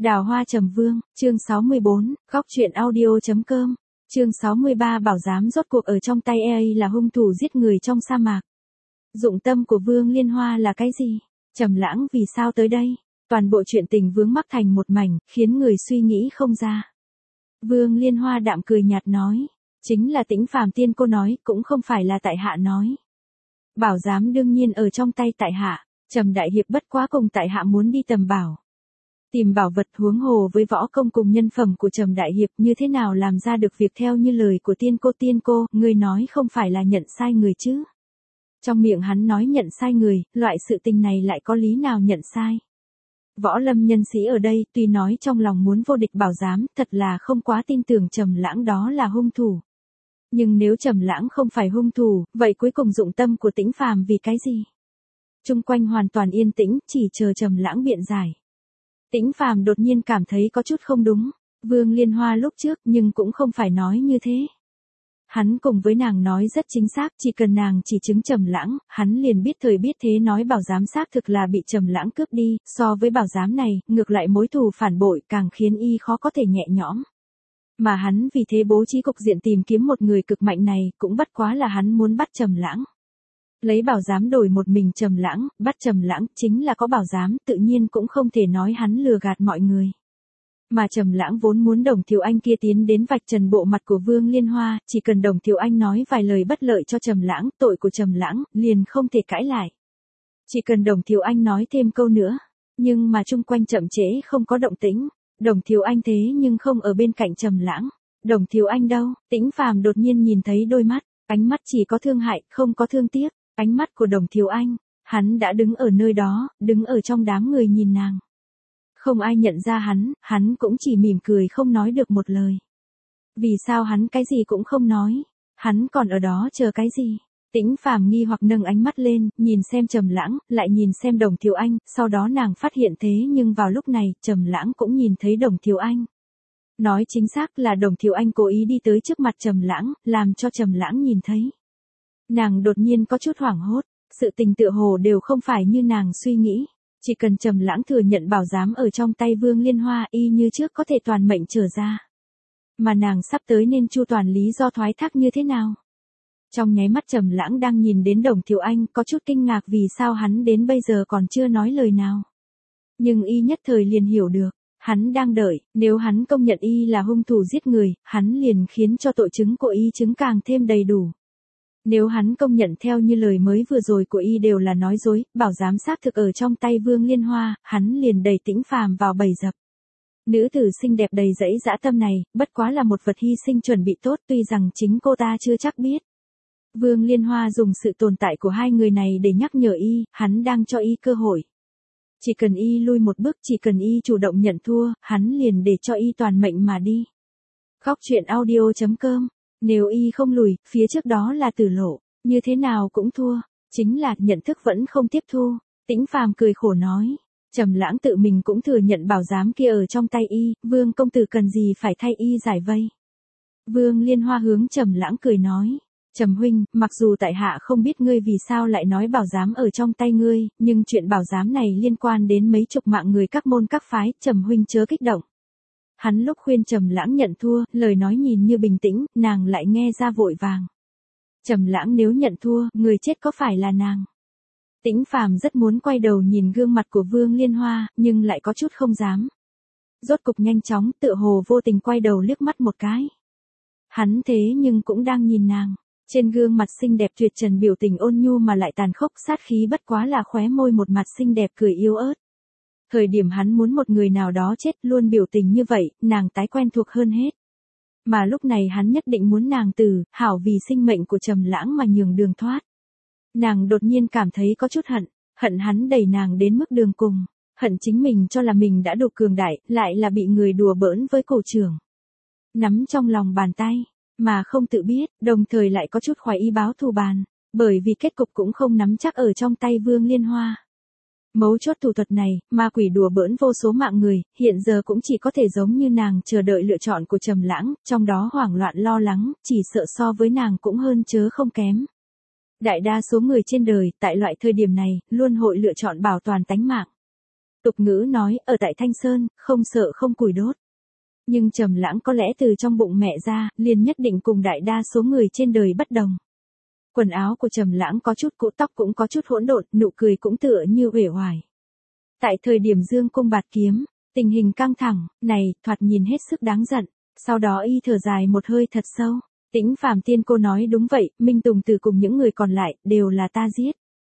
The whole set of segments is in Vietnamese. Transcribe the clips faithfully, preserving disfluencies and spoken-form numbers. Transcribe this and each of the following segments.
Đào hoa trầm vương, chương sáu mươi bốn, góc truyện audio chấm com, chương sáu mươi ba bảo giám rốt cuộc ở trong tay e a là hung thủ giết người trong sa mạc. Dụng tâm của Vương Liên Hoa là cái gì? Trầm Lãng vì sao tới đây? Toàn bộ chuyện tình vướng mắc thành một mảnh, khiến người suy nghĩ không ra. Vương Liên Hoa đạm cười nhạt nói, chính là Tĩnh Phàm tiên cô nói, cũng không phải là tại hạ nói. Bảo giám đương nhiên ở trong tay tại hạ, Trầm đại hiệp bất quá cùng tại hạ muốn đi tầm bảo. Tìm bảo vật huống hồ với võ công cùng nhân phẩm của Trầm đại hiệp như thế nào làm ra được việc theo như lời của tiên cô tiên cô, ngươi nói không phải là nhận sai người chứ. Trong miệng hắn nói nhận sai người, loại sự tình này lại có lý nào nhận sai. Võ lâm nhân sĩ ở đây tuy nói trong lòng muốn vô địch bảo giám, thật là không quá tin tưởng Trầm Lãng đó là hung thủ. Nhưng nếu Trầm Lãng không phải hung thủ, vậy cuối cùng dụng tâm của Tĩnh Phàm vì cái gì? Chung quanh hoàn toàn yên tĩnh, chỉ chờ Trầm Lãng biện giải. Tĩnh Phàm đột nhiên cảm thấy có chút không đúng, Vương Liên Hoa lúc trước nhưng cũng không phải nói như thế. Hắn cùng với nàng nói rất chính xác, chỉ cần nàng chỉ chứng Trầm Lãng, hắn liền biết thời biết thế nói bảo giám xác thực là bị Trầm Lãng cướp đi, so với bảo giám này, ngược lại mối thù phản bội càng khiến y khó có thể nhẹ nhõm. Mà hắn vì thế bố trí cục diện tìm kiếm một người cực mạnh này, cũng bất quá là hắn muốn bắt Trầm Lãng. Lấy bảo giám đổi một mình Trầm Lãng, bắt Trầm Lãng chính là có bảo giám, tự nhiên cũng không thể nói hắn lừa gạt mọi người. Mà Trầm Lãng vốn muốn Đồng Thiếu Anh kia tiến đến vạch trần bộ mặt của Vương Liên Hoa, chỉ cần Đồng Thiếu Anh nói vài lời bất lợi cho Trầm Lãng, tội của Trầm Lãng liền không thể cãi lại. Chỉ cần Đồng Thiếu Anh nói thêm câu nữa, nhưng mà chung quanh chậm trễ không có động tĩnh, Đồng Thiếu Anh thế nhưng không ở bên cạnh Trầm Lãng. Đồng Thiếu Anh đâu? Tĩnh Phàm đột nhiên nhìn thấy đôi mắt, ánh mắt chỉ có thương hại, không có thương tiếc, ánh mắt của Đồng Thiếu Anh, hắn đã đứng ở nơi đó, đứng ở trong đám người nhìn nàng. Không ai nhận ra hắn, hắn cũng chỉ mỉm cười không nói được một lời. Vì sao hắn cái gì cũng không nói? Hắn còn ở đó chờ cái gì? Tĩnh Phàm nghi hoặc nâng ánh mắt lên, nhìn xem Trầm Lãng, lại nhìn xem Đồng Thiếu Anh, sau đó nàng phát hiện thế nhưng vào lúc này, Trầm Lãng cũng nhìn thấy Đồng Thiếu Anh. Nói chính xác là Đồng Thiếu Anh cố ý đi tới trước mặt Trầm Lãng, làm cho Trầm Lãng nhìn thấy. Nàng đột nhiên có chút hoảng hốt, sự tình tựa hồ đều không phải như nàng suy nghĩ. Chỉ cần Trầm Lãng thừa nhận bảo giám ở trong tay Vương Liên Hoa y như trước có thể toàn mệnh trở ra. Mà nàng sắp tới nên chu toàn lý do thoái thác như thế nào? Trong nháy mắt Trầm Lãng đang nhìn đến Đồng Thiếu Anh có chút kinh ngạc vì sao hắn đến bây giờ còn chưa nói lời nào. Nhưng y nhất thời liền hiểu được, hắn đang đợi, nếu hắn công nhận y là hung thủ giết người, hắn liền khiến cho tội chứng của y chứng càng thêm đầy đủ. Nếu hắn công nhận theo như lời mới vừa rồi của y đều là nói dối, bảo giám xác thực ở trong tay Vương Liên Hoa, hắn liền đẩy Tĩnh Phàm vào bầy dập. Nữ tử xinh đẹp đầy dẫy dã tâm này, bất quá là một vật hy sinh chuẩn bị tốt tuy rằng chính cô ta chưa chắc biết. Vương Liên Hoa dùng sự tồn tại của hai người này để nhắc nhở y, hắn đang cho y cơ hội. Chỉ cần y lui một bước, chỉ cần y chủ động nhận thua, hắn liền để cho y toàn mệnh mà đi. Góc truyện audio chấm com. Nếu y không lùi, phía trước đó là tử lộ, như thế nào cũng thua, chính là nhận thức vẫn không tiếp thu. Tĩnh Phàm cười khổ nói, Trầm Lãng tự mình cũng thừa nhận bảo giám kia ở trong tay y, Vương công tử cần gì phải thay y giải vây. Vương Liên Hoa hướng Trầm Lãng cười nói, Trầm huynh, mặc dù tại hạ không biết ngươi vì sao lại nói bảo giám ở trong tay ngươi, nhưng chuyện bảo giám này liên quan đến mấy chục mạng người các môn các phái, Trầm huynh chớ kích động. Hắn lúc khuyên Trầm Lãng nhận thua, lời nói nhìn như bình tĩnh, nàng lại nghe ra vội vàng. Trầm Lãng nếu nhận thua, người chết có phải là nàng? Tĩnh Phàm rất muốn quay đầu nhìn gương mặt của Vương Liên Hoa, nhưng lại có chút không dám. Rốt cục nhanh chóng, tựa hồ vô tình quay đầu liếc mắt một cái. Hắn thế nhưng cũng đang nhìn nàng, trên gương mặt xinh đẹp tuyệt trần biểu tình ôn nhu mà lại tàn khốc, sát khí bất quá là khóe môi một mặt xinh đẹp cười yếu ớt. Thời điểm hắn muốn một người nào đó chết luôn biểu tình như vậy, nàng tái quen thuộc hơn hết. Mà lúc này hắn nhất định muốn nàng từ, hảo vì sinh mệnh của Trầm Lãng mà nhường đường thoát. Nàng đột nhiên cảm thấy có chút hận, hận hắn đẩy nàng đến mức đường cùng, hận chính mình cho là mình đã đủ cường đại, lại là bị người đùa bỡn với cổ trưởng. Nắm trong lòng bàn tay, mà không tự biết, đồng thời lại có chút khoái ý báo thù bàn, bởi vì kết cục cũng không nắm chắc ở trong tay Vương Liên Hoa. Mấu chốt thủ thuật này, ma quỷ đùa bỡn vô số mạng người, hiện giờ cũng chỉ có thể giống như nàng chờ đợi lựa chọn của Trầm Lãng, trong đó hoảng loạn lo lắng, chỉ sợ so với nàng cũng hơn chớ không kém. Đại đa số người trên đời, tại loại thời điểm này, luôn hội lựa chọn bảo toàn tánh mạng. Tục ngữ nói, ở tại Thanh Sơn, không sợ không củi đốt. Nhưng Trầm Lãng có lẽ từ trong bụng mẹ ra, liền nhất định cùng đại đa số người trên đời bất đồng. Quần áo của Trầm Lãng có chút cũ, tóc cũng có chút hỗn độn, nụ cười cũng tựa như uể oải. Tại thời điểm dương cung bạt kiếm, tình hình căng thẳng, này, thoạt nhìn hết sức đáng giận. Sau đó y thở dài một hơi thật sâu. Tĩnh Phàm tiên cô nói đúng vậy, Minh Tùng Tử cùng những người còn lại, đều là ta giết.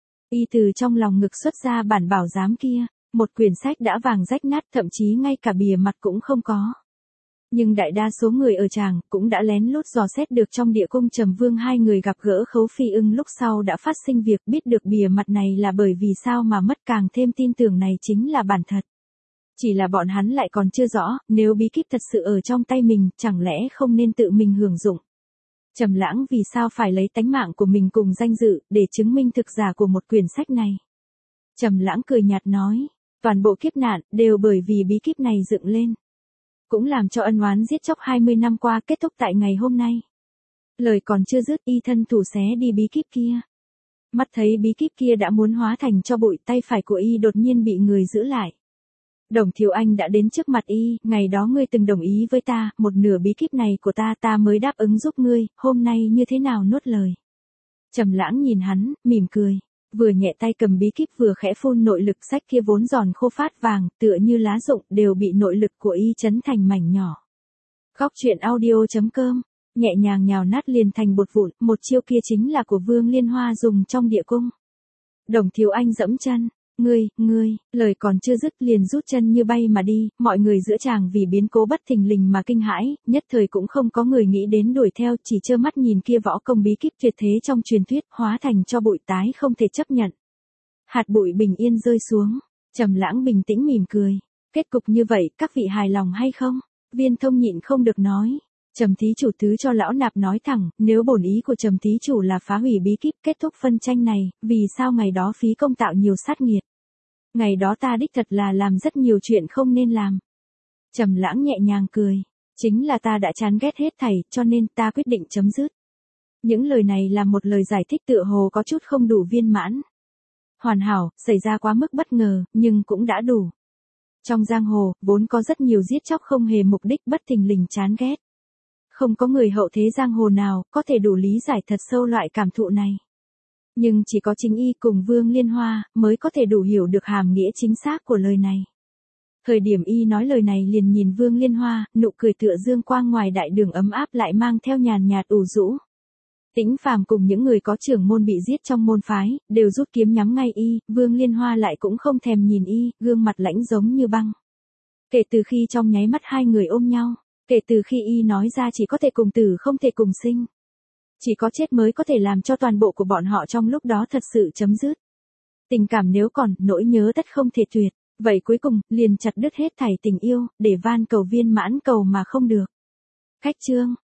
Y từ trong lòng ngực xuất ra bản bảo giám kia, một quyển sách đã vàng rách nát, thậm chí ngay cả bìa mặt cũng không có. Nhưng đại đa số người ở tràng cũng đã lén lút dò xét được trong địa cung Trầm Vương hai người gặp gỡ Khấu Phi Ưng lúc sau đã phát sinh việc biết được bìa mặt này là bởi vì sao mà mất, càng thêm tin tưởng này chính là bản thật. Chỉ là bọn hắn lại còn chưa rõ, nếu bí kíp thật sự ở trong tay mình, chẳng lẽ không nên tự mình hưởng dụng. Trầm Lãng vì sao phải lấy tánh mạng của mình cùng danh dự, để chứng minh thực giả của một quyển sách này. Trầm Lãng cười nhạt nói, toàn bộ kiếp nạn, đều bởi vì bí kíp này dựng lên. Cũng làm cho ân oán giết chóc hai mươi năm qua kết thúc tại ngày hôm nay. Lời còn chưa dứt, y thân thủ xé đi bí kíp kia. Mắt thấy bí kíp kia đã muốn hóa thành cho bụi, tay phải của y đột nhiên bị người giữ lại. Đồng Thiếu Anh đã đến trước mặt y, ngày đó ngươi từng đồng ý với ta, một nửa bí kíp này của ta ta mới đáp ứng giúp ngươi, hôm nay như thế nào nuốt lời. Trầm Lãng nhìn hắn, mỉm cười, vừa nhẹ tay cầm bí kíp vừa khẽ phun nội lực, sách kia vốn giòn khô phát vàng, tựa như lá rụng, đều bị nội lực của y chấn thành mảnh nhỏ. Góc truyện audio chấm com, nhẹ nhàng nhào nát liền thành bột vụn, một chiêu kia chính là của Vương Liên Hoa dùng trong địa cung. Đồng Thiếu Anh dẫm chân. Ngươi, ngươi, lời còn chưa dứt liền rút chân như bay mà đi, mọi người giữa tràng vì biến cố bất thình lình mà kinh hãi, nhất thời cũng không có người nghĩ đến đuổi theo, chỉ trơ mắt nhìn kia võ công bí kíp tuyệt thế trong truyền thuyết, hóa thành cho bụi tái không thể chấp nhận. Hạt bụi bình yên rơi xuống, Trầm Lãng bình tĩnh mỉm cười, kết cục như vậy, các vị hài lòng hay không? Viên Thông nhịn không được nói. Trầm thí chủ thứ cho lão nạp nói thẳng, nếu bổn ý của Trầm thí chủ là phá hủy bí kíp kết thúc phân tranh này, vì sao ngày đó phí công tạo nhiều sát nghiệt? Ngày đó ta đích thật là làm rất nhiều chuyện không nên làm. Trầm Lãng nhẹ nhàng cười, chính là ta đã chán ghét hết thảy, cho nên ta quyết định chấm dứt. Những lời này là một lời giải thích tựa hồ có chút không đủ viên mãn. Hoàn hảo, xảy ra quá mức bất ngờ, nhưng cũng đã đủ. Trong giang hồ, vốn có rất nhiều giết chóc không hề mục đích bất thình lình chán ghét. Không có người hậu thế giang hồ nào có thể đủ lý giải thật sâu loại cảm thụ này. Nhưng chỉ có chính y cùng Vương Liên Hoa mới có thể đủ hiểu được hàm nghĩa chính xác của lời này. Thời điểm y nói lời này liền nhìn Vương Liên Hoa, nụ cười tựa dương quang ngoài đại đường ấm áp lại mang theo nhàn nhạt ủ rũ. Tĩnh Phàm cùng những người có trưởng môn bị giết trong môn phái, đều rút kiếm nhắm ngay y, Vương Liên Hoa lại cũng không thèm nhìn y, gương mặt lãnh giống như băng. Kể từ khi trong nháy mắt hai người ôm nhau, kể từ khi y nói ra chỉ có thể cùng tử không thể cùng sinh. Chỉ có chết mới có thể làm cho toàn bộ của bọn họ trong lúc đó thật sự chấm dứt. Tình cảm nếu còn, nỗi nhớ tất không thể tuyệt, vậy cuối cùng, liền chặt đứt hết thảy tình yêu, để van cầu viên mãn cầu mà không được. Cách chương.